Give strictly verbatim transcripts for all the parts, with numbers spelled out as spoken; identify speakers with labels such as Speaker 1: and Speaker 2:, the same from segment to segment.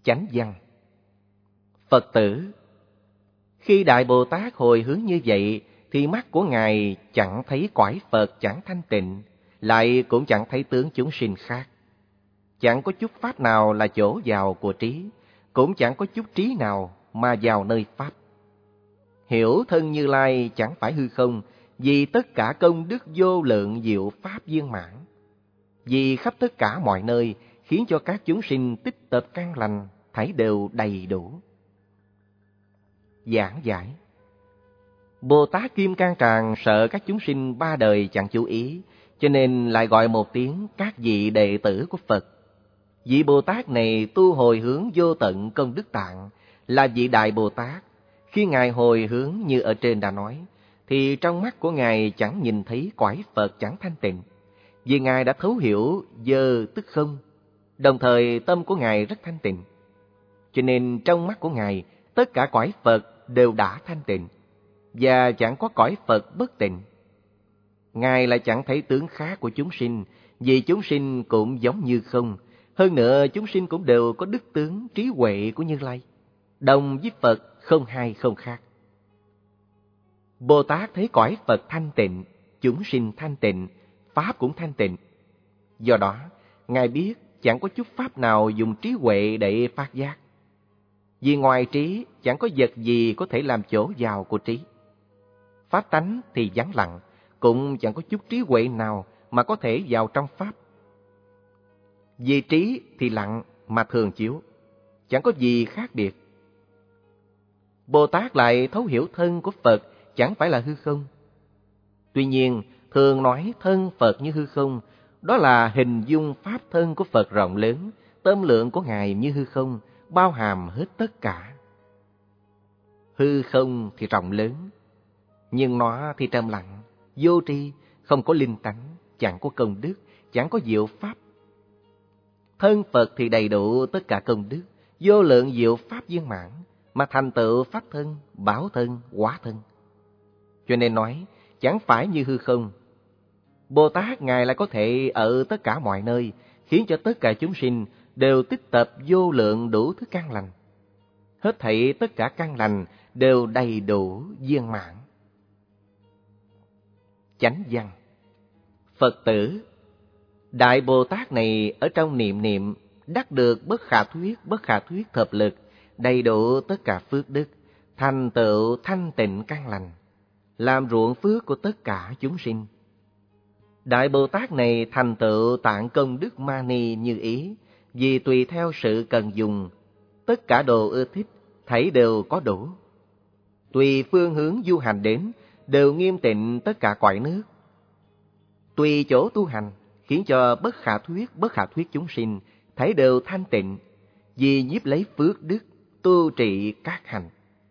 Speaker 1: Chánh văn. Phật tử, khi Đại Bồ Tát hồi hướng như vậy, thì mắt của Ngài chẳng thấy cõi Phật chẳng thanh tịnh, lại cũng chẳng thấy tướng chúng sinh khác. Chẳng có chút pháp nào là chỗ vào của trí, cũng chẳng có chút trí nào mà vào nơi pháp. Hiểu thân Như Lai chẳng phải hư không, vì tất cả công đức vô lượng diệu pháp viên mãn. Vì khắp tất cả mọi nơi, khiến cho các chúng sinh tích tập căn lành, thảy đều đầy đủ. Giảng giải. Bồ Tát Kim Cang Tràng sợ các chúng sinh ba đời chẳng chú ý, cho nên lại gọi một tiếng các vị đệ tử của Phật. Vị Bồ Tát này tu hồi hướng vô tận công đức tạng, là vị Đại Bồ Tát. Khi Ngài hồi hướng như ở trên đã nói, thì trong mắt của Ngài chẳng nhìn thấy cõi Phật chẳng thanh tịnh. Vì Ngài đã thấu hiểu giờ tức không, đồng thời tâm của Ngài rất thanh tịnh. Cho nên trong mắt của Ngài, tất cả cõi Phật đều đã thanh tịnh, và chẳng có cõi Phật bất tịnh. Ngài lại chẳng thấy tướng khác của chúng sinh, vì chúng sinh cũng giống như không. Hơn nữa, chúng sinh cũng đều có đức tướng trí huệ của Như Lai, đồng với Phật không hai không khác. Bồ Tát thấy cõi Phật thanh tịnh, chúng sinh thanh tịnh, pháp cũng thanh tịnh. Do đó, Ngài biết chẳng có chút pháp nào dùng trí huệ để phát giác. Vì ngoài trí, chẳng có vật gì có thể làm chỗ vào của trí. Pháp tánh thì vắng lặng, cũng chẳng có chút trí huệ nào mà có thể vào trong pháp. Vì trí thì lặng mà thường chiếu, chẳng có gì khác biệt. Bồ Tát lại thấu hiểu thân của Phật chẳng phải là hư không. Tuy nhiên, thường nói thân Phật như hư không, đó là hình dung pháp thân của Phật rộng lớn, tâm lượng của Ngài như hư không, bao hàm hết tất cả. Hư không thì rộng lớn, nhưng nó thì trầm lặng, vô tri, không có linh tánh, chẳng có công đức, chẳng có diệu pháp. Thân Phật thì đầy đủ tất cả công đức, vô lượng diệu pháp viên mãn, mà thành tựu pháp thân, bảo thân, hóa thân. Cho nên nói, chẳng phải như hư không. Bồ Tát Ngài lại có thể ở tất cả mọi nơi, khiến cho tất cả chúng sinh đều tích tập vô lượng đủ thứ căn lành. Hết thảy tất cả căn lành đều đầy đủ viên mãn. Chánh văn. Phật tử, Đại Bồ Tát này ở trong niệm niệm đắc được bất khả thuyết, bất khả thuyết thập lực, đầy đủ tất cả phước đức, thành tựu thanh tịnh căn lành, làm ruộng phước của tất cả chúng sinh. Đại Bồ Tát này thành tựu tạng công đức mani như ý, vì tùy theo sự cần dùng, tất cả đồ ưa thích, thảy đều có đủ. Tùy phương hướng du hành đến, đều nghiêm tịnh tất cả cõi nước. Tùy chỗ tu hành, khiến cho bất khả thuyết, bất khả thuyết chúng sinh, thảy đều thanh tịnh, vì nhiếp lấy phước đức, tu trị các hành.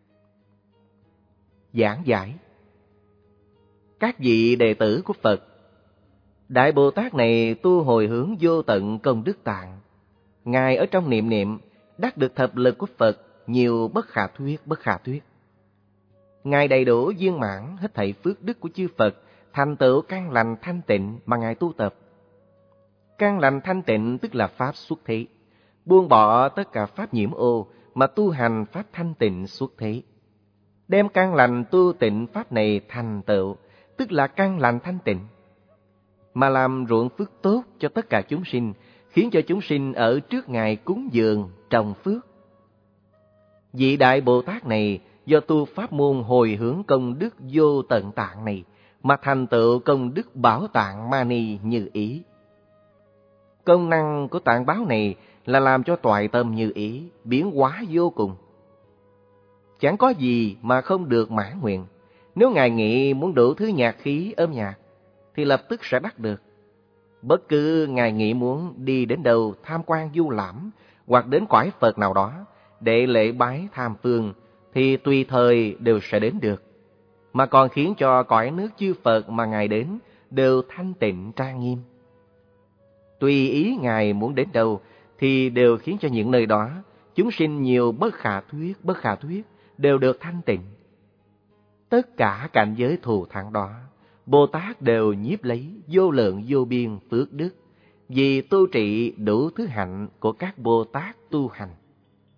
Speaker 1: Giảng giải. Các vị đệ tử của Phật, Đại Bồ Tát này tu hồi hướng vô tận công đức tạng. Ngài ở trong niệm niệm đắc được thập lực của Phật nhiều bất khả thuyết, bất khả thuyết. Ngài đầy đủ viên mãn hết thảy phước đức của chư Phật, thành tựu căn lành thanh tịnh mà Ngài tu tập. Căn lành thanh tịnh tức là pháp xuất thế, buông bỏ tất cả pháp nhiễm ô mà tu hành pháp thanh tịnh xuất thế. Đem căn lành tu tịnh pháp này thành tựu, tức là căn lành thanh tịnh, mà làm ruộng phước tốt cho tất cả chúng sinh, khiến cho chúng sinh ở trước Ngài cúng dường, trồng phước. Vị Đại Bồ Tát này do tu pháp môn hồi hướng công đức vô tận tạng này, mà thành tựu công đức bảo tạng mani như ý. Công năng của tạng báo này là làm cho toại tâm như ý, biến hóa vô cùng. Chẳng có gì mà không được mãn nguyện. Nếu Ngài nghĩ muốn đủ thứ nhạc khí âm nhạc, thì lập tức sẽ đắc được. Bất cứ Ngài nghĩ muốn đi đến đâu tham quan du lãm, hoặc đến cõi Phật nào đó, để lễ bái tham phương, thì tùy thời đều sẽ đến được. Mà còn khiến cho cõi nước chư Phật mà Ngài đến, đều thanh tịnh trang nghiêm. Tùy ý Ngài muốn đến đâu, thì đều khiến cho những nơi đó, chúng sinh nhiều bất khả thuyết, bất khả thuyết, đều được thanh tịnh. Tất cả cảnh giới thù thắng đó, Bồ Tát đều nhiếp lấy vô lượng vô biên phước đức, vì tu trị đủ thứ hạnh của các Bồ Tát tu hành.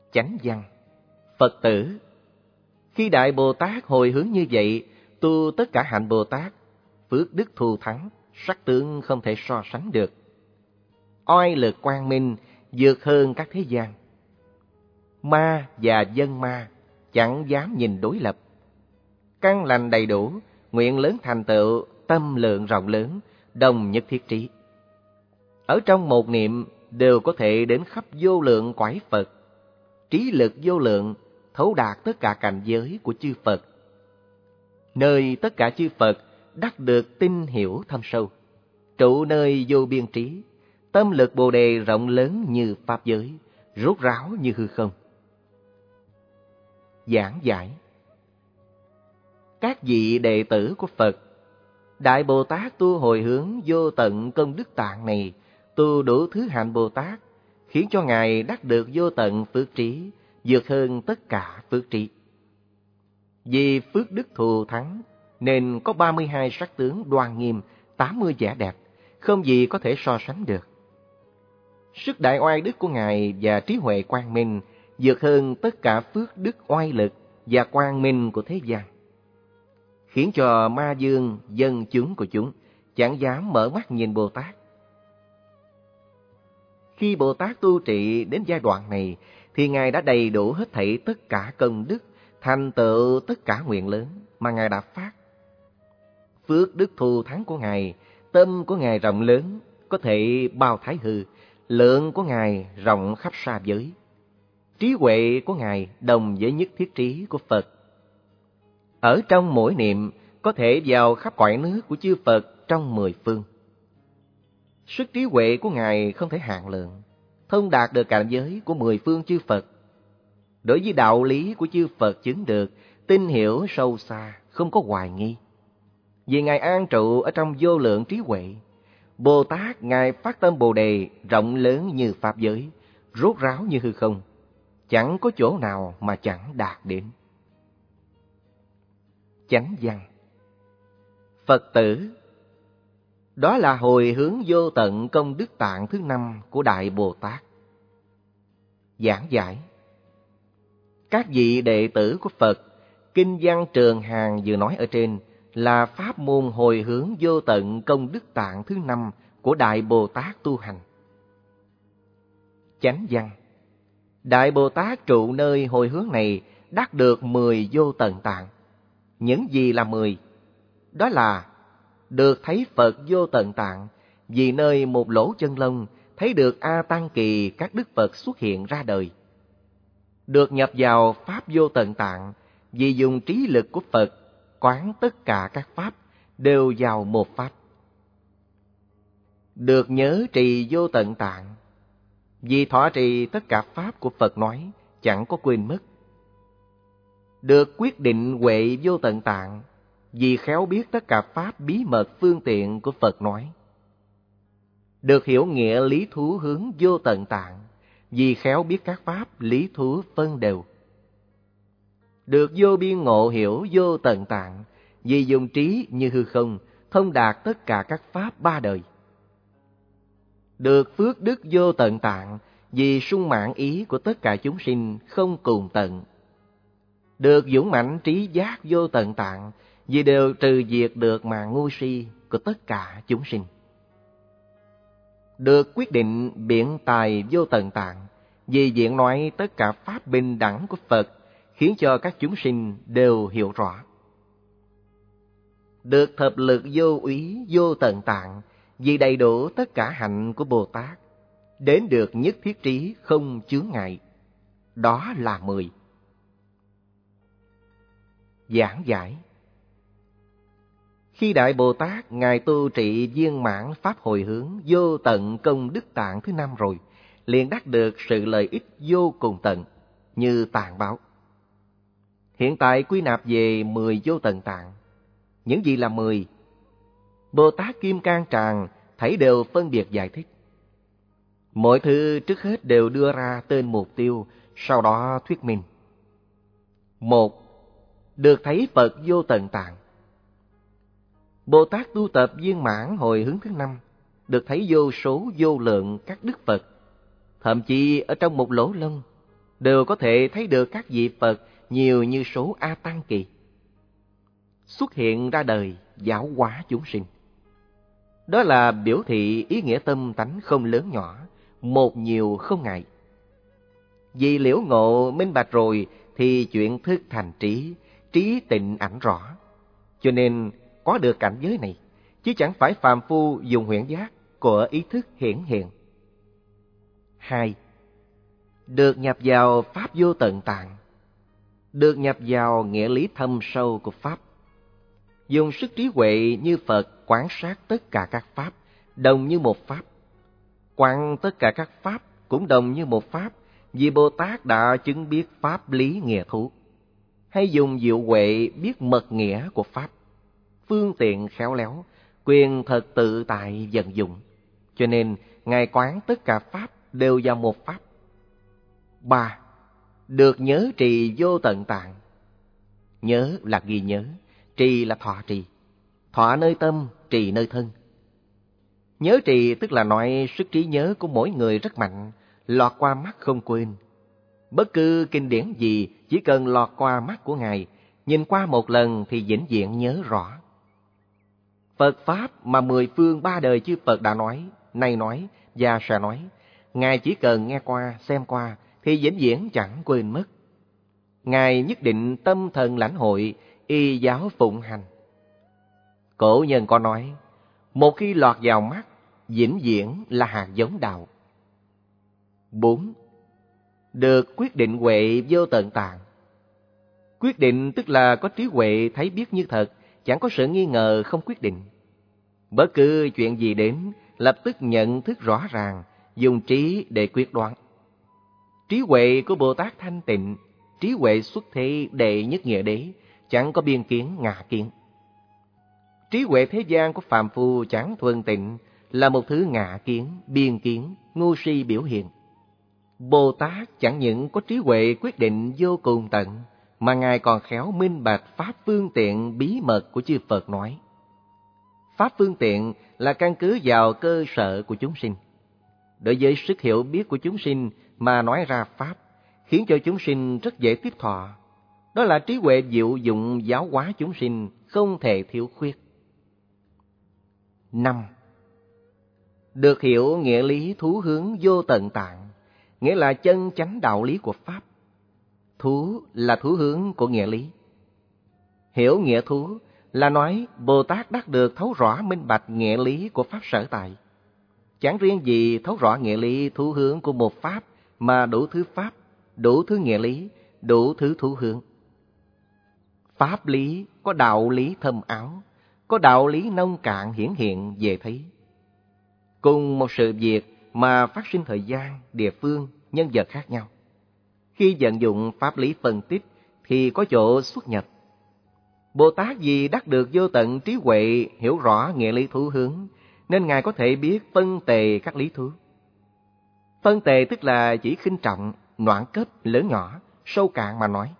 Speaker 1: Chánh văn. Phật tử. Khi Đại Bồ Tát hồi hướng như vậy, tu tất cả hạnh Bồ Tát, phước đức thù thắng, sắc tướng không thể so sánh được. Oai lực quang minh vượt hơn các thế gian. Ma và dân ma chẳng dám nhìn đối lập. Căn lành đầy đủ, nguyện lớn thành tựu, tâm lượng rộng lớn, đồng nhất thiết trí. Ở trong một niệm đều có thể đến khắp vô lượng cõi Phật. Trí lực vô lượng, thấu đạt tất cả cảnh giới của chư Phật. Nơi tất cả chư Phật đắc được tinh hiểu thâm sâu, trụ nơi vô biên trí, tâm lực Bồ đề rộng lớn như pháp giới, rốt ráo như hư không. Giảng giải. Các vị đệ tử của Phật, Đại Bồ Tát tu hồi hướng vô tận công đức tạng này, tu đủ thứ hạnh Bồ Tát, khiến cho Ngài đắc được vô tận phước trí, vượt hơn tất cả phước trí. Vì phước đức thù thắng, nên có ba mươi hai sắc tướng đoan nghiêm, tám mươi vẻ đẹp, không gì có thể so sánh được. Sức đại oai đức của Ngài và trí huệ quang minh vượt hơn tất cả phước đức oai lực và quang minh của thế gian, khiến cho ma dương, dân chúng của chúng chẳng dám mở mắt nhìn Bồ Tát. Khi Bồ Tát tu trị đến giai đoạn này, thì Ngài đã đầy đủ hết thảy tất cả công đức, thành tựu tất cả nguyện lớn mà Ngài đã phát. Phước đức thù thắng của Ngài, tâm của Ngài rộng lớn, có thể bao thái hư, lượng của Ngài rộng khắp sa giới. Trí huệ của Ngài đồng với nhất thiết trí của Phật. Ở trong mỗi niệm có thể vào khắp cõi nước của chư Phật trong mười phương. Sức trí huệ của Ngài không thể hạn lượng, thông đạt được cảnh giới của mười phương chư Phật. Đối với đạo lý của chư Phật chứng được, tin hiểu sâu xa, không có hoài nghi. Vì Ngài an trụ ở trong vô lượng trí huệ, Bồ Tát Ngài phát tâm Bồ đề rộng lớn như pháp giới, rốt ráo như hư không, chẳng có chỗ nào mà chẳng đạt đến. Chánh văn. Phật tử. Đó là hồi hướng vô tận công đức tạng thứ năm của Đại Bồ Tát. Giảng giải. Các vị đệ tử của Phật, kinh văn Trường Hàng vừa nói ở trên là pháp môn hồi hướng vô tận công đức tạng thứ năm của Đại Bồ Tát tu hành. Chánh văn. Đại Bồ Tát trụ nơi hồi hướng này đắc được mười vô tận tạng. Những gì là mười? Đó là được thấy Phật vô tận tạng, vì nơi một lỗ chân lông thấy được A Tăng Kỳ các đức Phật xuất hiện ra đời. Được nhập vào pháp vô tận tạng, vì dùng trí lực của Phật quán tất cả các pháp đều vào một pháp. Được nhớ trì vô tận tạng, vì thọ trì tất cả pháp của Phật nói, chẳng có quên mất. Được quyết định huệ vô tận tạng, vì khéo biết tất cả pháp bí mật phương tiện của Phật nói. Được hiểu nghĩa lý thú hướng vô tận tạng, vì khéo biết các pháp lý thú phân đều. Được vô biên ngộ hiểu vô tận tạng, vì dùng trí như hư không, thông đạt tất cả các pháp ba đời. Được phước đức vô tận tạng, vì sung mãn ý của tất cả chúng sinh không cùng tận. Được dũng mãnh trí giác vô tận tạng, vì đều trừ diệt được mà ngu si của tất cả chúng sinh. Được quyết định biện tài vô tận tạng, vì diện nói tất cả pháp bình đẳng của Phật, khiến cho các chúng sinh đều hiểu rõ. Được thập lực vô úy vô tận tạng, vì đầy đủ tất cả hạnh của Bồ Tát, đến được nhất thiết trí không chướng ngại. Đó là mười. Giảng giải. Khi Đại Bồ Tát Ngài tu trị viên mãn pháp hồi hướng vô tận công đức tạng thứ năm rồi, liền đắc được sự lợi ích vô cùng tận, như tạng báo. Hiện tại quy nạp về mười vô tận tạng. Những gì là mười? Bồ Tát Kim Cang Tràng thảy đều phân biệt giải thích. Mọi thứ trước hết đều đưa ra tên mục tiêu, sau đó thuyết minh. Một, được thấy Phật vô tận tạng. Bồ Tát tu tập viên mãn hồi hướng thứ năm, được thấy vô số vô lượng các đức Phật, thậm chí ở trong một lỗ lông. đều có thể thấy được các vị Phật nhiều như số A Tăng Kỳ xuất hiện ra đời giáo hóa chúng sinh. Đó là biểu thị ý nghĩa tâm tánh không lớn nhỏ, một nhiều không ngại. Vì liễu ngộ minh bạch rồi thì chuyện thức thành trí, trí tịnh ảnh rõ. Cho nên có được cảnh giới này, chứ chẳng phải phàm phu dùng huyễn giác của ý thức hiển hiện. Hai, được nhập vào Pháp vô tận tạng, được nhập vào nghĩa lý thâm sâu của Pháp. Dùng sức trí huệ như Phật quán sát tất cả các Pháp, đồng như một Pháp. Quán tất cả các Pháp cũng đồng như một Pháp, vì Bồ Tát đã chứng biết Pháp lý nghĩa thú. Hay dùng diệu huệ biết mật nghĩa của Pháp, phương tiện khéo léo, quyền thật tự tại vận dụng. Cho nên, Ngài quán tất cả Pháp đều vào một Pháp. Ba, được nhớ trì vô tận tạng. Nhớ là ghi nhớ, trì là thọ trì. Thọ nơi tâm, trì nơi thân. Nhớ trì tức là nói sức trí nhớ của mỗi người rất mạnh, lọt qua mắt không quên. Bất cứ kinh điển gì chỉ cần lọt qua mắt của Ngài, nhìn qua một lần thì vĩnh viễn nhớ rõ. Phật Pháp mà mười phương ba đời chư Phật đã nói, nay nói và sẽ nói, Ngài chỉ cần nghe qua, xem qua thì vĩnh viễn chẳng quên mất. Ngài nhất định tâm thần lãnh hội, y giáo phụng hành. Cổ nhân có nói, một khi lọt vào mắt, vĩnh viễn là hạt giống đạo. Bốn, được quyết định huệ vô tận tạng. Quyết định tức là có trí huệ thấy biết như thật, chẳng có sự nghi ngờ không quyết định. Bất cứ chuyện gì đến, lập tức nhận thức rõ ràng, dùng trí để quyết đoán. Trí huệ của Bồ Tát thanh tịnh, trí huệ xuất thế đệ nhất nghĩa đế, chẳng có biên kiến ngã kiến. Trí huệ thế gian của phàm phu chẳng thuần tịnh, là một thứ ngã kiến, biên kiến, ngu si biểu hiện. Bồ Tát chẳng những có trí huệ quyết định vô cùng tận, mà Ngài còn khéo minh bạch Pháp phương tiện bí mật của chư Phật nói. Pháp phương tiện là căn cứ vào cơ sở của chúng sinh. Đối với sức hiểu biết của chúng sinh mà nói ra Pháp, khiến cho chúng sinh rất dễ tiếp thọ. Đó là trí huệ diệu dụng giáo hóa chúng sinh, không thể thiếu khuyết. Năm, được hiểu nghĩa lý thú hướng vô tận tạng, nghĩa là chân chánh đạo lý của Pháp. Thú là thú hướng của nghĩa lý. Hiểu nghĩa thú là nói Bồ Tát đắc được thấu rõ minh bạch nghĩa lý của Pháp sở tại. Chẳng riêng gì thấu rõ nghĩa lý thú hướng của một Pháp, mà đủ thứ Pháp, đủ thứ nghĩa lý, đủ thứ thú hướng. Pháp lý có đạo lý thâm áo, có đạo lý nông cạn hiển hiện dễ thấy. Cùng một sự việc mà phát sinh thời gian, địa phương, nhân vật khác nhau. Khi vận dụng pháp lý phân tích thì có chỗ xuất nhập. Bồ Tát vì đắc được vô tận trí huệ hiểu rõ nghĩa lý thú hướng, nên Ngài có thể biết phân tề các lý thú. Phân tề tức là chỉ khinh trọng, noãn cấp, lớn nhỏ, sâu cạn mà nói.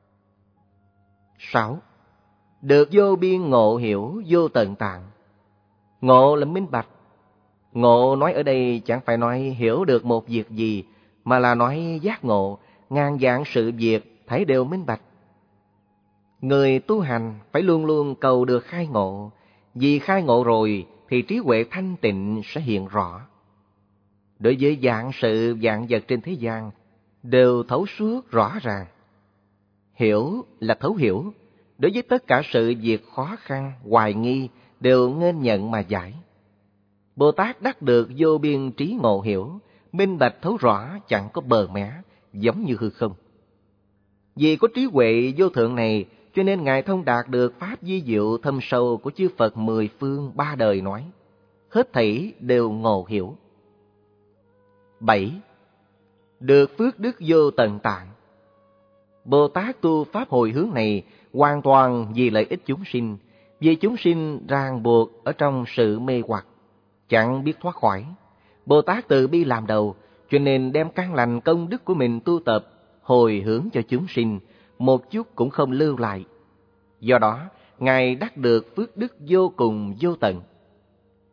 Speaker 1: Sáu, được vô biên ngộ hiểu vô tận tạng. Ngộ là minh bạch. Ngộ nói ở đây chẳng phải nói hiểu được một việc gì, mà là nói giác ngộ, ngàn vạn sự việc thấy đều minh bạch. Người tu hành phải luôn luôn cầu được khai ngộ, vì khai ngộ rồi thì trí huệ thanh tịnh sẽ hiện rõ. Đối với vạn sự vạn vật trên thế gian, đều thấu suốt rõ ràng. Hiểu là thấu hiểu, đối với tất cả sự việc khó khăn, hoài nghi, đều nghênh nhận mà giải. Bồ Tát đắc được vô biên trí ngộ hiểu, minh bạch thấu rõ chẳng có bờ mé, giống như hư không. Vì có trí huệ vô thượng này, cho nên Ngài thông đạt được Pháp vi diệu thâm sâu của chư Phật mười phương ba đời nói. Hết thảy đều ngộ hiểu. Bảy, được phước đức vô tận tạng. Bồ Tát tu Pháp hồi hướng này hoàn toàn vì lợi ích chúng sinh, vì chúng sinh ràng buộc ở trong sự mê hoặc, chẳng biết thoát khỏi. Bồ Tát từ bi làm đầu, cho nên đem căn lành công đức của mình tu tập, hồi hướng cho chúng sinh, một chút cũng không lưu lại. Do đó, Ngài đắc được phước đức vô cùng vô tận.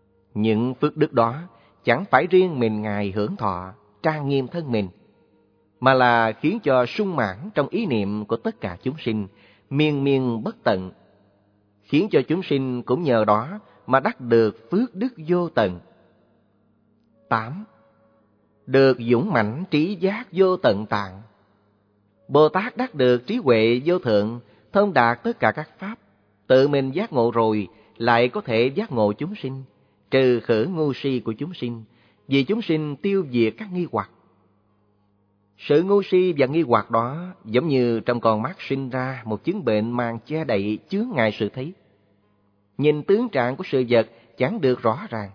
Speaker 1: Những phước đức đó chẳng phải riêng mình Ngài hưởng thọ, trang nghiêm thân mình. mà là khiến cho sung mãn trong ý niệm của tất cả chúng sinh, miên miên bất tận, khiến cho chúng sinh cũng nhờ đó mà đắc được phước đức vô tận. tám. Được dũng mãnh trí giác vô tận tạng. Bồ Tát đắc được trí huệ vô thượng, thông đạt tất cả các pháp, tự mình giác ngộ rồi lại có thể giác ngộ chúng sinh, trừ khử ngu si của chúng sinh, vì chúng sinh tiêu diệt các nghi hoặc. Sự ngu si và nghi hoặc đó giống như trong con mắt sinh ra một chứng bệnh màng che đậy chướng ngại sự thấy. Nhìn tướng trạng của sự vật chẳng được rõ ràng.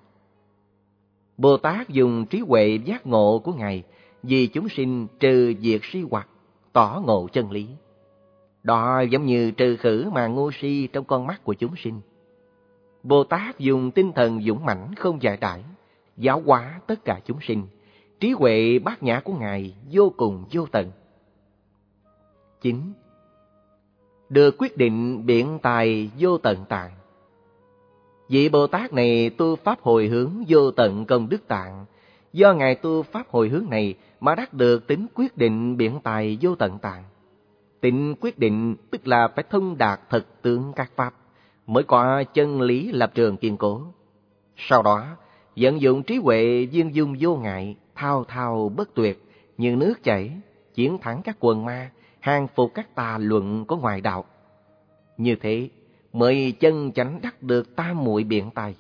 Speaker 1: Bồ Tát dùng trí huệ giác ngộ của Ngài vì chúng sinh trừ diệt si hoặc, tỏ ngộ chân lý. Đó giống như trừ khử màn ngu si trong con mắt của chúng sinh. Bồ Tát dùng tinh thần dũng mãnh không dại đãi, giáo hóa tất cả chúng sinh. Trí huệ bát nhã của Ngài vô cùng vô tận. chín. Được quyết định biện tài vô tận tạng. Vị Bồ Tát này tu pháp hồi hướng vô tận công đức tạng. Do Ngài tu pháp hồi hướng này mà đắc được tính quyết định biện tài vô tận tạng. Tính quyết định tức là phải thông đạt thực tướng các pháp, mới có chân lý lập trường kiên cố. Sau đó, vận dụng trí huệ viên dung vô ngại, thao thao bất tuyệt, như nước chảy, chiến thắng các quần ma, hàng phục các tà luận có ngoài đạo. Như thế, mới chân chánh đắc được tam muội biện tài.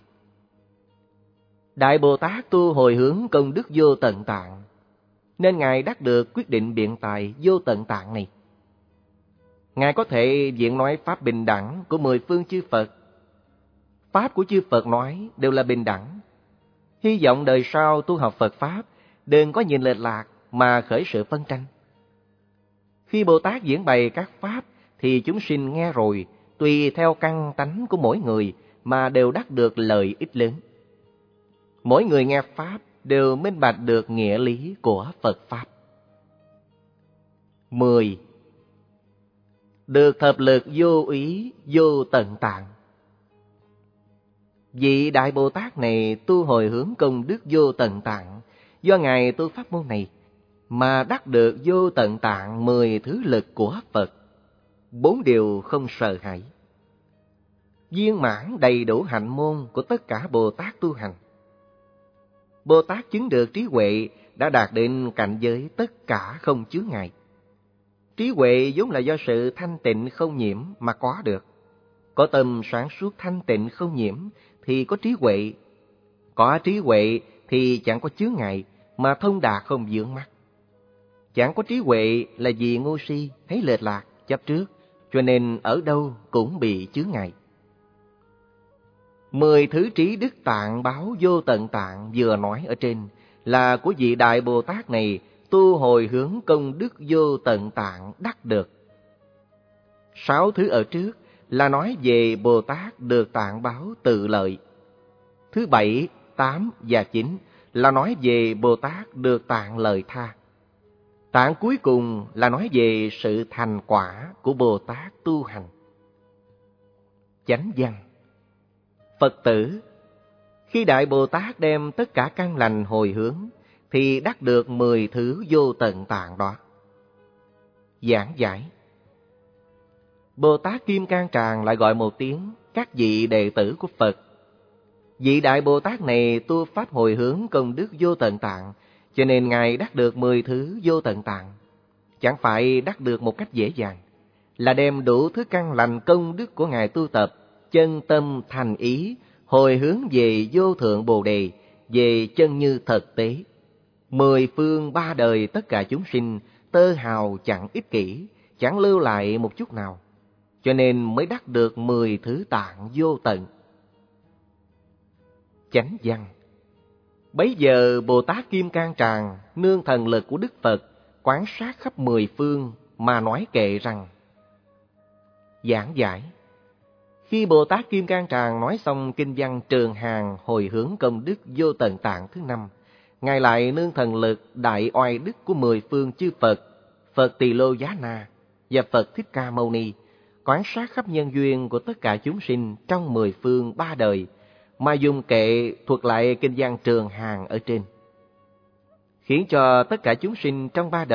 Speaker 1: Đại Bồ Tát tu hồi hướng công đức vô tận tạng, nên Ngài đắc được quyết định biện tài vô tận tạng này. Ngài có thể viện nói pháp bình đẳng của mười phương chư Phật. Pháp của chư Phật nói đều là bình đẳng. Hy vọng đời sau tu học Phật Pháp đừng có nhìn lệch lạc mà khởi sự phân tranh. Khi Bồ Tát diễn bày các Pháp thì chúng sinh nghe rồi, tùy theo căn tánh của mỗi người mà đều đắc được lợi ích lớn. Mỗi người nghe Pháp đều minh bạch được nghĩa lý của Phật Pháp. mười. Được thập lực vô ý vô tận tạng. Vị Đại Bồ Tát này tu hồi hướng công đức vô tận tạng, do Ngài tu pháp môn này mà đắc được vô tận tạng mười thứ lực của Phật, bốn điều không sợ hãi, viên mãn đầy đủ hạnh môn của tất cả Bồ Tát tu hành. Bồ Tát chứng được trí huệ đã đạt đến cảnh giới tất cả không chướng ngại. Trí huệ vốn là do sự thanh tịnh không nhiễm mà có được. Có tâm sáng suốt thanh tịnh không nhiễm thì có trí huệ. Có trí huệ thì chẳng có chướng ngại mà thông đạt không vướng mắc. Chẳng có trí huệ là vì ngu si, thấy lệch lạc, chấp trước, cho nên ở đâu cũng bị chướng ngại. Mười thứ trí đức tạng báo vô tận tạng vừa nói ở trên là của vị Đại Bồ Tát này tu hồi hướng công đức vô tận tạng đắc được. Sáu thứ ở trước là nói về Bồ Tát được tạng báo tự lợi. Thứ bảy, tám và chín là nói về Bồ Tát được tạng lợi tha. Tạng cuối cùng là nói về sự thành quả của Bồ Tát tu hành. Chánh văn. Phật tử, khi Đại Bồ Tát đem tất cả căn lành hồi hướng thì đắc được mười thứ vô tận tạng đó. Giảng giải. Bồ Tát Kim Cang Tràng lại gọi một tiếng các vị đệ tử của Phật. Vị Đại Bồ Tát này tu pháp hồi hướng công đức vô tận tạng, cho nên Ngài đắc được mười thứ vô tận tạng. Chẳng phải đắc được một cách dễ dàng, là đem đủ thứ căn lành công đức của Ngài tu tập, chân tâm thành ý, hồi hướng về vô thượng Bồ Đề, về chân như thực tế. Mười phương ba đời tất cả chúng sinh, tơ hào chẳng ích kỷ, chẳng lưu lại một chút nào, cho nên mới đắc được mười thứ tạng vô tận. Chánh văn. Bấy giờ Bồ Tát Kim Cang Tràng nương thần lực của Đức Phật quán sát khắp mười phương mà nói kệ rằng. Giảng giải. Khi Bồ Tát Kim Cang Tràng nói xong kinh văn Trường Hàng hồi hướng công đức vô tận tạng thứ năm, Ngài lại nương thần lực đại oai đức của mười phương chư Phật, Phật Tỳ Lô Giá Na và Phật Thích Ca Mâu Ni, quán sát khắp nhân duyên của tất cả chúng sinh trong mười phương ba đời, mà dùng kệ thuật lại kinh văn Trường Hàng ở trên, khiến cho tất cả chúng sinh trong ba đời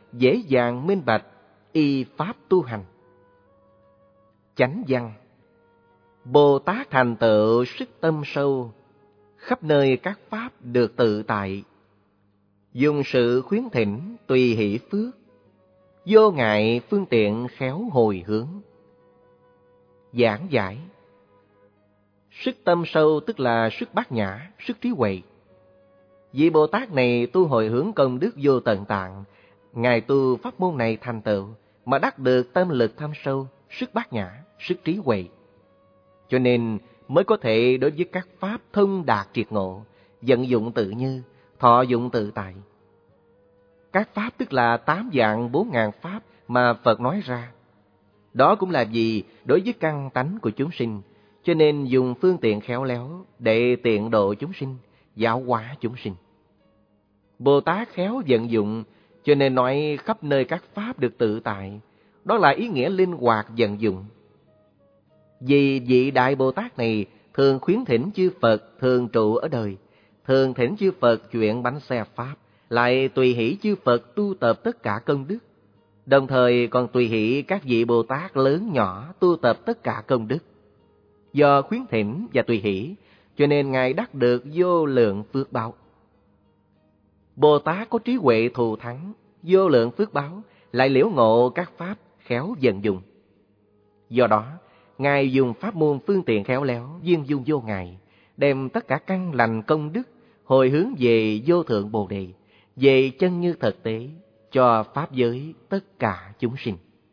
Speaker 1: dễ dàng minh bạch, y pháp tu hành. Chánh văn. Bồ Tát thành tựu sức tâm sâu, khắp nơi các pháp được tự tại. Dùng sự khuyến thỉnh tùy hỷ phước, vô ngại phương tiện khéo hồi hướng. Giảng giải. Sức tâm sâu tức là sức bát nhã, sức trí huệ. Vị Bồ Tát này tu hồi hướng công đức vô tận tạng, Ngài tu pháp môn này thành tựu mà đắc được tâm lực thâm sâu, sức bát nhã, sức trí huệ. Cho nên mới có thể đối với các pháp thông đạt triệt ngộ, vận dụng tự như, thọ dụng tự tại. Các pháp tức là tám vạn bốn ngàn pháp mà Phật nói ra. Đó cũng là vì đối với căn tánh của chúng sinh, cho nên dùng phương tiện khéo léo để tiện độ chúng sinh, giáo hóa chúng sinh. Bồ Tát khéo vận dụng, cho nên nói khắp nơi các pháp được tự tại. Đó là ý nghĩa linh hoạt vận dụng. Vì vị Đại Bồ Tát này thường khuyến thỉnh chư Phật thường trụ ở đời, thường thỉnh chư Phật chuyển bánh xe pháp, lại tùy hỷ chư Phật tu tập tất cả công đức. Đồng thời còn tùy hỷ các vị Bồ Tát lớn nhỏ tu tập tất cả công đức. Do khuyến thỉnh và tùy hỷ, cho nên Ngài đắc được vô lượng phước báo. Bồ Tát có trí huệ thù thắng, vô lượng phước báo, lại liễu ngộ các pháp khéo vận dụng. Do đó, Ngài dùng pháp môn phương tiện khéo léo, viên dung vô ngại, đem tất cả căn lành công đức hồi hướng về vô thượng Bồ Đề, về chân như thực tế, cho pháp giới tất cả chúng sinh.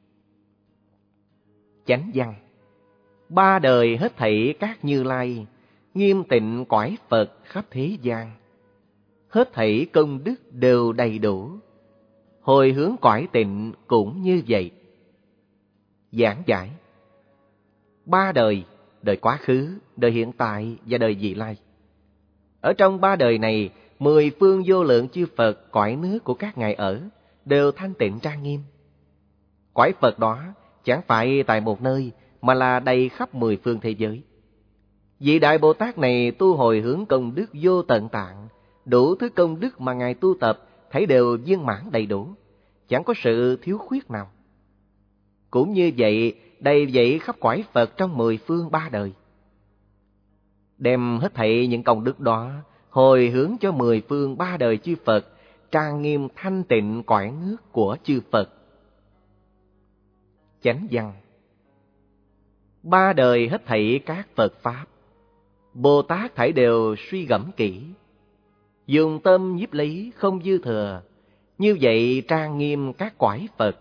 Speaker 1: Chánh văn. Ba đời hết thảy các Như Lai, nghiêm tịnh cõi Phật khắp thế gian. Hết thảy công đức đều đầy đủ, hồi hướng cõi tịnh cũng như vậy. Giảng giải. Ba đời, đời quá khứ, đời hiện tại và đời vị lai. Ở trong ba đời này, mười phương vô lượng chư Phật cõi nước của các ngài ở đều thanh tịnh trang nghiêm. Cõi Phật đó chẳng phải tại một nơi, mà là đầy khắp mười phương thế giới. Vị Đại Bồ Tát này tu hồi hướng công đức vô tận tạng, đủ thứ công đức mà ngài tu tập thấy đều viên mãn đầy đủ, chẳng có sự thiếu khuyết nào. Cũng như vậy, đầy vậy khắp cõi Phật trong mười phương ba đời. Đem hết thảy những công đức đó hồi hướng cho mười phương ba đời chư Phật, trang nghiêm thanh tịnh cõi nước của chư Phật. Chánh văn. Ba đời hết thảy các Phật Pháp, Bồ Tát thảy đều suy gẫm kỹ, dùng tâm nhiếp lý không dư thừa, như vậy trang nghiêm các cõi Phật.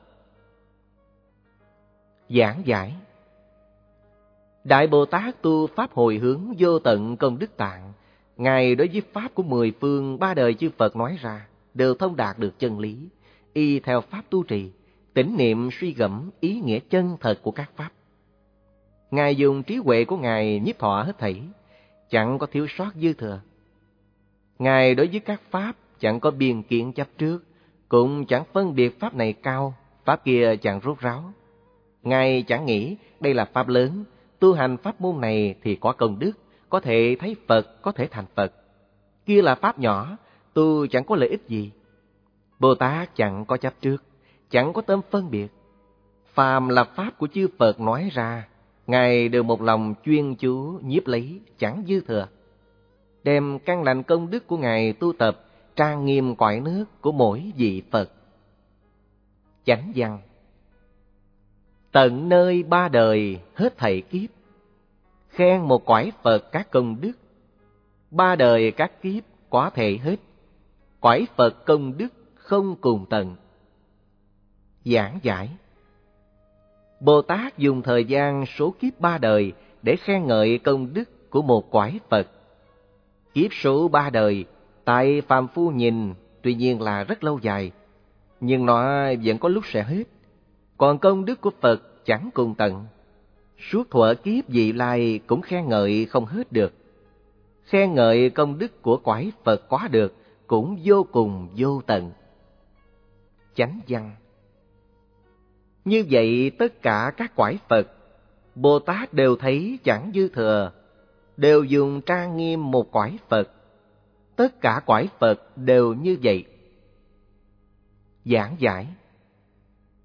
Speaker 1: Giảng giải. Đại Bồ Tát tu pháp hồi hướng vô tận công đức tạng, Ngài đối với pháp của mười phương ba đời chư Phật nói ra đều thông đạt được chân lý, y theo pháp tu trì, tỉnh niệm suy gẫm ý nghĩa chân thật của các pháp. Ngài dùng trí huệ của Ngài nhiếp thọ hết thảy, chẳng có thiếu sót dư thừa. Ngài đối với các pháp chẳng có biên kiến chấp trước, cũng chẳng phân biệt pháp này cao, pháp kia chẳng rốt ráo. Ngài chẳng nghĩ đây là pháp lớn, tu hành pháp môn này thì có công đức, có thể thấy Phật, có thể thành Phật. Kia là pháp nhỏ, tu chẳng có lợi ích gì. Bồ Tát chẳng có chấp trước, chẳng có tâm phân biệt. Phàm là pháp của chư Phật nói ra, Ngài đều một lòng chuyên chú nhiếp lấy, chẳng dư thừa. Đem căn lành công đức của Ngài tu tập, trang nghiêm cõi nước của mỗi vị Phật. Chánh văn. Tận nơi ba đời hết thảy kiếp, khen một cõi Phật các công đức. Ba đời các kiếp có thể hết, cõi Phật công đức không cùng tận. Giảng giải. Bồ Tát dùng thời gian số kiếp ba đời để khen ngợi công đức của một cõi Phật. Kiếp số ba đời, tại phàm phu nhìn tuy nhiên là rất lâu dài, nhưng nó vẫn có lúc sẽ hết. Còn công đức của Phật chẳng cùng tận. Suốt thuở kiếp vị lai cũng khen ngợi không hết được. Khen ngợi công đức của cõi Phật quá được, cũng vô cùng vô tận. Chánh văn. Như vậy tất cả các cõi Phật, Bồ Tát đều thấy chẳng dư thừa, đều dùng trang nghiêm một cõi Phật. Tất cả cõi Phật đều như vậy. Giảng giải.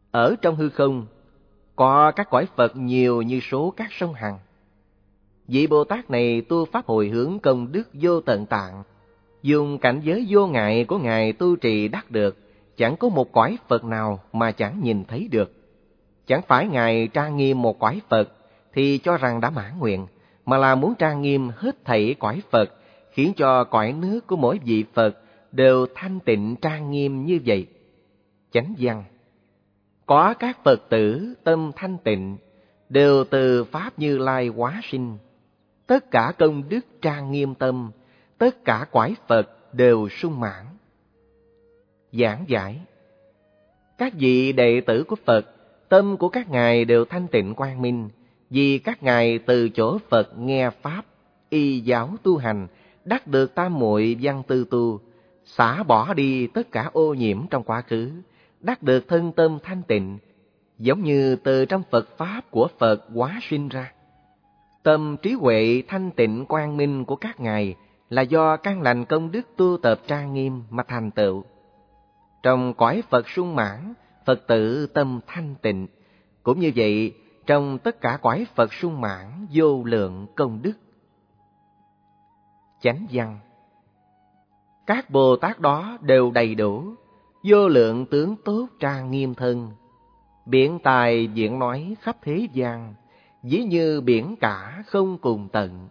Speaker 1: Ở trong hư không, có các cõi Phật nhiều như số các sông Hằng. Vị Bồ Tát này tu pháp hồi hướng công đức vô tận tạng, dùng cảnh giới vô ngại của Ngài tu trì đắc được, chẳng có một cõi Phật nào mà chẳng nhìn thấy được. Chẳng phải Ngài trang nghiêm một cõi Phật thì cho rằng đã mãn nguyện, mà là muốn trang nghiêm hết thảy cõi Phật, khiến cho cõi nước của mỗi vị Phật đều thanh tịnh trang nghiêm như vậy. Chánh văn: có các Phật tử tâm thanh tịnh, đều từ Pháp Như Lai hóa sinh. Tất cả công đức trang nghiêm tâm, tất cả cõi Phật đều sung mãn. Giảng giải: các vị đệ tử của Phật, tâm của các ngài đều thanh tịnh quang minh, vì các ngài từ chỗ Phật nghe Pháp, y giáo tu hành, đắc được tam muội văn tư tu, xả bỏ đi tất cả ô nhiễm trong quá khứ, đắc được thân tâm thanh tịnh, giống như từ trong Phật Pháp của Phật hóa sinh ra. Tâm trí huệ thanh tịnh quang minh của các ngài là do căn lành công đức tu tập trang nghiêm mà thành tựu. Trong cõi Phật sung mãn, Phật tử tâm thanh tịnh. Cũng như vậy, trong tất cả cõi Phật sung mãn vô lượng công đức. Chánh văn: các Bồ Tát đó đều đầy đủ, vô lượng tướng tốt trang nghiêm thân, biện tài diễn nói khắp thế gian, ví như biển cả không cùng tận.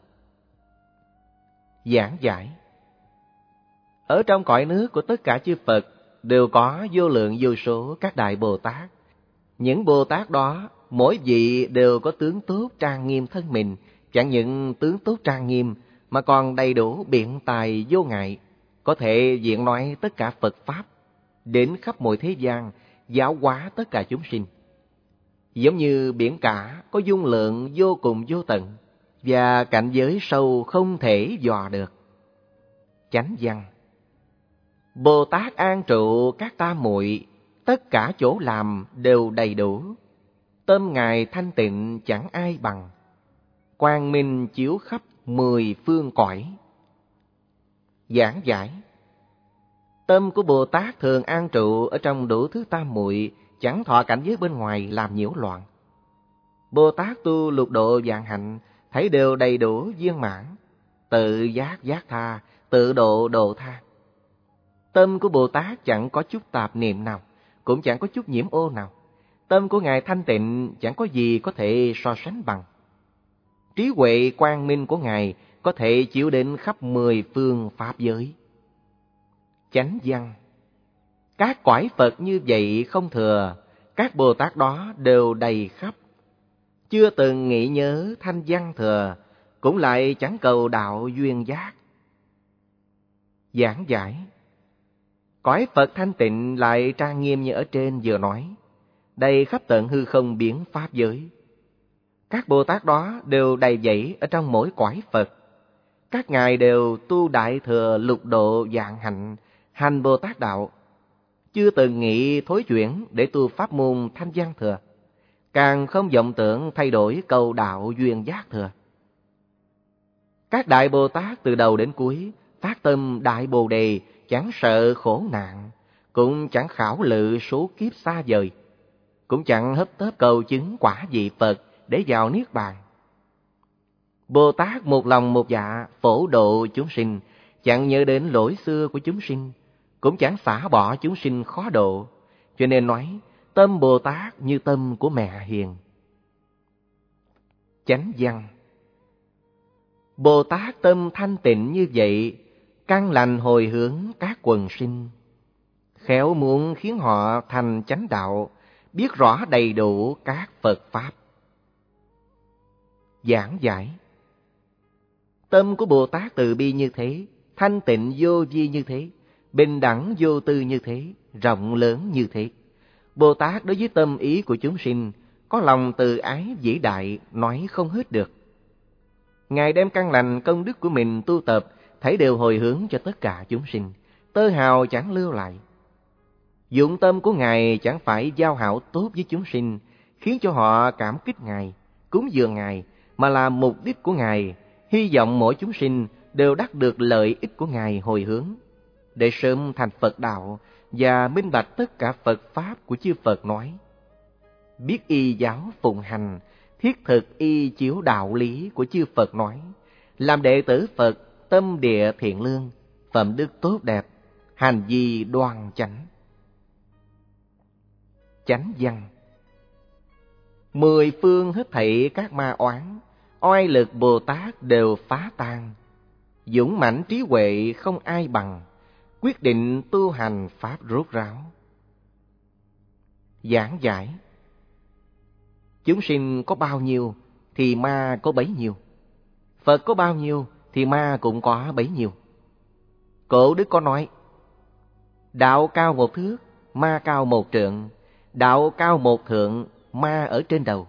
Speaker 1: Giảng giải: ở trong cõi nước của tất cả chư Phật đều có vô lượng vô số các đại Bồ Tát. Những Bồ Tát đó, mỗi vị đều có tướng tốt trang nghiêm thân mình, chẳng những tướng tốt trang nghiêm mà còn đầy đủ biện tài vô ngại, có thể diễn nói tất cả Phật Pháp, đến khắp mọi thế gian, giáo hóa tất cả chúng sinh. Giống như biển cả có dung lượng vô cùng vô tận, và cảnh giới sâu không thể dò được. Chánh văn: Bồ Tát an trụ các tam muội, tất cả chỗ làm đều đầy đủ. Tâm Ngài thanh tịnh chẳng ai bằng, quang minh chiếu khắp mười phương cõi. Giảng giải: tâm của Bồ Tát thường an trụ ở trong đủ thứ tam muội, chẳng thọ cảnh giới bên ngoài làm nhiễu loạn. Bồ Tát tu lục độ vạn hạnh, thấy đều đầy đủ viên mãn, tự giác giác tha, tự độ độ tha. Tâm của Bồ Tát chẳng có chút tạp niệm nào, cũng chẳng có chút nhiễm ô nào. Tâm của Ngài thanh tịnh, chẳng có gì có thể so sánh bằng. Trí huệ quang minh của Ngài có thể chiếu đến khắp mười phương pháp giới. Chánh văn: các cõi Phật như vậy không thừa, các Bồ Tát đó đều đầy khắp. Chưa từng nghĩ nhớ thanh văn thừa, cũng lại chẳng cầu đạo duyên giác. Giảng giải: cõi Phật thanh tịnh lại trang nghiêm như ở trên vừa nói, đầy khắp tận hư không biến pháp giới. Các Bồ Tát đó đều đầy dẫy ở trong mỗi cõi Phật. Các ngài đều tu đại thừa lục độ vạn hạnh, hành Bồ Tát đạo, chưa từng nghĩ thối chuyển để tu pháp môn thanh văn thừa, càng không vọng tưởng thay đổi cầu đạo duyên giác thừa. Các đại Bồ Tát từ đầu đến cuối phát tâm đại Bồ Đề, chẳng sợ khổ nạn, cũng chẳng khảo lự số kiếp xa vời, cũng chẳng hấp tấp cầu chứng quả vị Phật để vào niết bàn. Bồ Tát một lòng một dạ phổ độ chúng sinh, chẳng nhớ đến lỗi xưa của chúng sinh, cũng chẳng xả bỏ chúng sinh khó độ, cho nên nói tâm Bồ Tát như tâm của mẹ hiền. Chánh văn: Bồ Tát tâm thanh tịnh như vậy, căn lành hồi hướng các quần sinh, khéo muốn khiến họ thành chánh đạo, biết rõ đầy đủ các Phật Pháp. Giảng giải: tâm của Bồ Tát từ bi như thế, thanh tịnh vô vi như thế, bình đẳng vô tư như thế, rộng lớn như thế. Bồ Tát đối với tâm ý của chúng sinh có lòng từ ái vĩ đại, nói không hết được. Ngài đem căn lành công đức của mình tu tập, thấy đều hồi hướng cho tất cả chúng sinh, tơ hào chẳng lưu lại. Dụng tâm của Ngài chẳng phải giao hảo tốt với chúng sinh, khiến cho họ cảm kích Ngài, cúng dường Ngài, mà là mục đích của Ngài, hy vọng mỗi chúng sinh đều đắc được lợi ích của Ngài hồi hướng, để sớm thành Phật đạo và minh bạch tất cả Phật Pháp của chư Phật nói. biết y giáo phụng hành, thiết thực y chiếu đạo lý của chư Phật nói, làm đệ tử Phật, tâm địa thiện lương, phẩm đức tốt đẹp, hành vi đoan chánh. Chánh văn. Mười phương hết thảy các ma oán, oai lực Bồ Tát đều phá tan. Dũng mãnh trí huệ không ai bằng, quyết định tu hành pháp rốt ráo. Giảng giải. Chúng sinh có bao nhiêu thì ma có bấy nhiêu, Phật có bao nhiêu thì ma cũng có bấy nhiêu. Cổ đức có nói, đạo cao một thước, ma cao một trượng, đạo cao một thượng, ma ở trên đầu.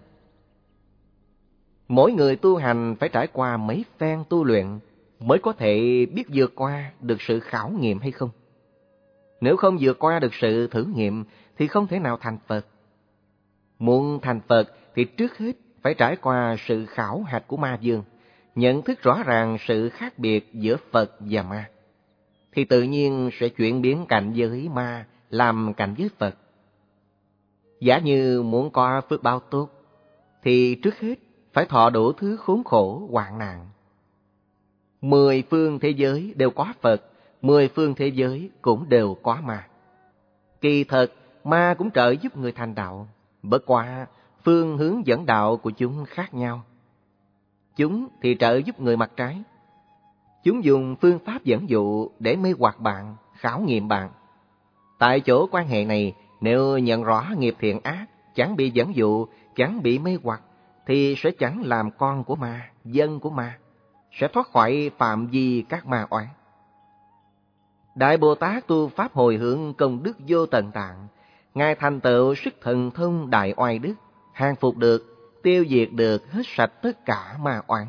Speaker 1: Mỗi người tu hành phải trải qua mấy phen tu luyện mới có thể biết vượt qua được sự khảo nghiệm hay không. Nếu không vượt qua được sự thử nghiệm thì không thể nào thành Phật. Muốn thành Phật thì trước hết phải trải qua sự khảo hạch của ma vương, nhận thức rõ ràng sự khác biệt giữa Phật và ma, thì tự nhiên sẽ chuyển biến cảnh giới ma làm cảnh giới Phật. Giả như muốn có phước báo tốt, thì trước hết phải thọ đủ thứ khốn khổ hoạn nạn. Mười phương thế giới đều có Phật, mười phương thế giới cũng đều có ma. Kỳ thật, ma cũng trợ giúp người thành đạo, bất quá phương hướng dẫn đạo của chúng khác nhau. Chúng thì trợ giúp người mặt trái. Chúng dùng phương pháp dẫn dụ để mê hoặc bạn, khảo nghiệm bạn. Tại chỗ quan hệ này, nếu nhận rõ nghiệp thiện ác, chẳng bị dẫn dụ, chẳng bị mê hoặc, thì sẽ chẳng làm con của ma, dân của ma, sẽ thoát khỏi phạm vi các ma oán. Đại Bồ Tát tu pháp hồi hướng công đức vô tận tạng, Ngài thành tựu sức thần thông đại oai đức, hàng phục được, tiêu diệt được hết sạch tất cả ma oán.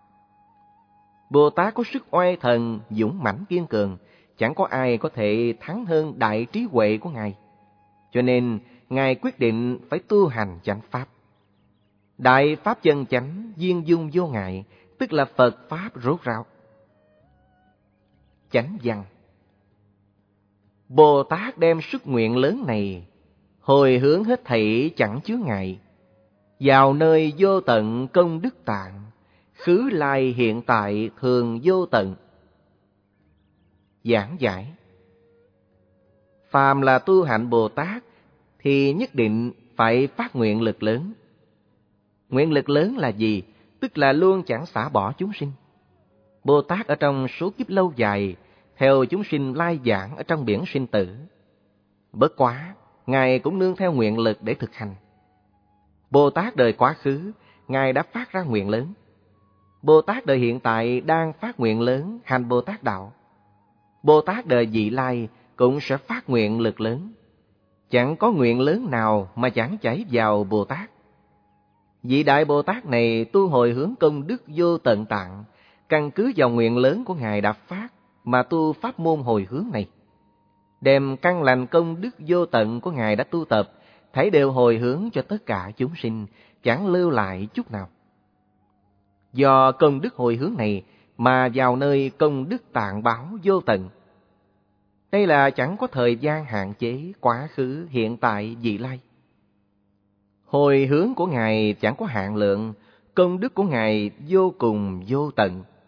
Speaker 1: Bồ Tát có sức oai thần, dũng mãnh kiên cường, chẳng có ai có thể thắng hơn đại trí huệ của Ngài. Cho nên, Ngài quyết định phải tu hành chánh pháp. Đại pháp chân chánh, viên dung vô ngại, tức là Phật pháp rốt ráo. Chánh văn. Bồ Tát đem sức nguyện lớn này, hồi hướng hết thảy chẳng chứa ngại, vào nơi vô tận công đức tạng, khứ lai hiện tại thường vô tận. Giảng giải. Phàm là tu hạnh Bồ Tát thì nhất định phải phát nguyện lực lớn. Nguyện lực lớn là gì? Tức là luôn chẳng xả bỏ chúng sinh. Bồ Tát ở trong số kiếp lâu dài, theo chúng sinh lai vãng ở trong biển sinh tử. Bất quá, Ngài cũng nương theo nguyện lực để thực hành. Bồ Tát đời quá khứ, Ngài đã phát ra nguyện lớn. Bồ Tát đời hiện tại đang phát nguyện lớn hành Bồ Tát đạo. Bồ Tát đời vị lai cũng sẽ phát nguyện lực lớn. Chẳng có nguyện lớn nào mà chẳng chảy vào Bồ Tát. Vị Đại Bồ Tát này tu hồi hướng công đức vô tận tạng, căn cứ vào nguyện lớn của Ngài đã phát mà tu pháp môn hồi hướng này. Đem căn lành công đức vô tận của Ngài đã tu tập, thấy đều hồi hướng cho tất cả chúng sinh, chẳng lưu lại chút nào. Do công đức hồi hướng này mà vào nơi công đức tạng báo vô tận. Đây là chẳng có thời gian hạn chế, quá khứ, hiện tại, vị lai. Hồi hướng của Ngài chẳng có hạn lượng, công đức của Ngài vô cùng vô tận.